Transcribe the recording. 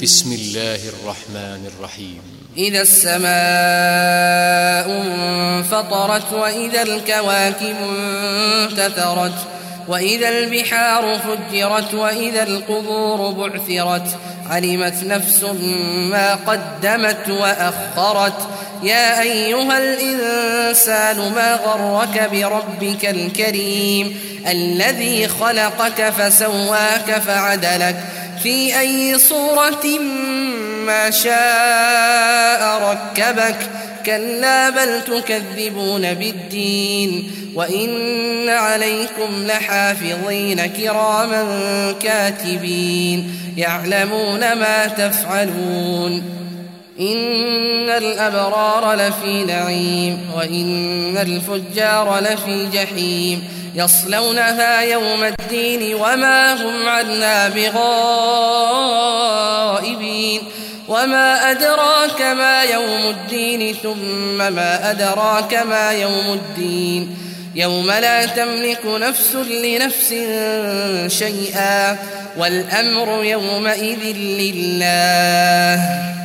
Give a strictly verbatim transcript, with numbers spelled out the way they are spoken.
بسم الله الرحمن الرحيم إذا السماء انفطرت وإذا الكواكب انتثرت وإذا البحار فجرت وإذا القبور بعثرت علمت نفس ما قدمت وأخرت يا أيها الإنسان ما غرك بربك الكريم الذي خلقك فسواك فعدلك في أي صورة ما شاء ركبك كلا بل تكذبون بالدين وإن عليكم لحافظين كراما كاتبين يعلمون ما تفعلون إن الأبرار لفي نعيم وإن الفجار لفي جحيم يصلونها يوم الدين وما هم عنها بغائبين وما أدراك ما يوم الدين ثم ما أدراك ما يوم الدين يوم لا تملك نفس لنفس شيئا والأمر يومئذ لله